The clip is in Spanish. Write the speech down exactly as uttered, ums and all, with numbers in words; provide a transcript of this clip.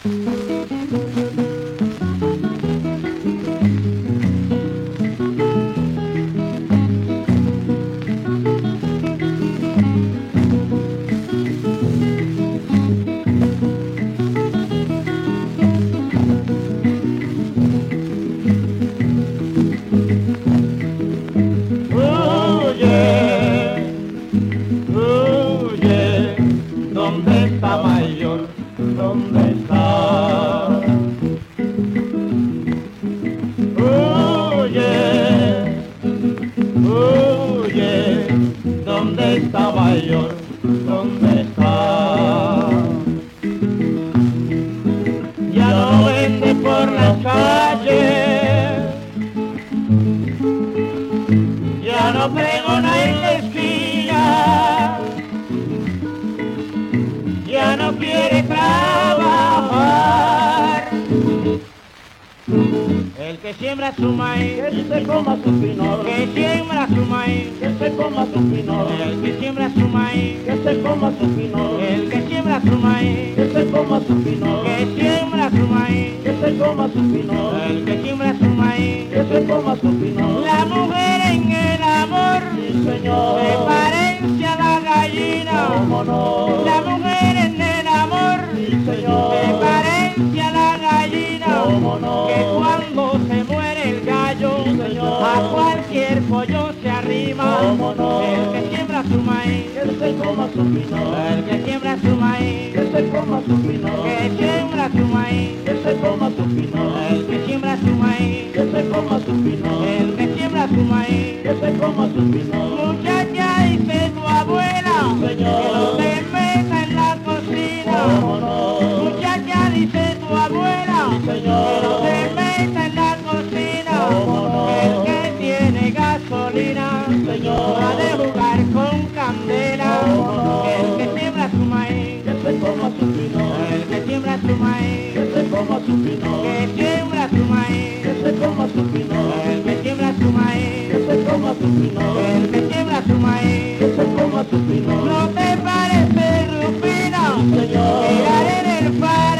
¿Dónde está mayor? ¿Dónde está? Huye, huye, ¿dónde está mayor? ¿Dónde está? Ya no vende por las calles, ya no pregona en la esquina, ya no quiere trabajar. El que siembra su maíz, que se coma su pino, que siembra su maíz, que se coma su pino, el que siembra su maíz, que se coma su pino, el que siembra su maíz, que se coma su pino, que siembra su maíz, que se coma su pino, el que siembra su maíz, que se coma su pino. La mujer en el amor, Sí, señor, se parece a la gallina. cómo no, La mujer en el amor, sí, señor, se parece a la gallina. cómo no, Que cuando se muere el gallo, sí, señor, a cualquier pollo se arrima. cómo no, El que siembra su maíz, que se coma su pino, el que siembra su maíz, que se coma su pino, que siembra su maíz, que se coma su pino, el que siembra su maíz, que se coma su pino, el que siembra su maíz. que se coma su pino. Muchacha, dice tu abuela, Señor, que no te meta en la cocina. cómo no, Muchacha, dice tu abuela, señor, que no te meta en la cocina. cómo no, El que tiene gasolina, señor, ha de jugar con candela. cómo no, El que siembra su maíz, que se coma su pino, el que siembra su maíz, que se coma su pino, que siembra su maíz, que se coma su pino, el que siembra su maíz, que se coma su pino, el que siembra su maíz. que se coma su pino. ¿No te parece, Rufina, Señor, tirar en el pan?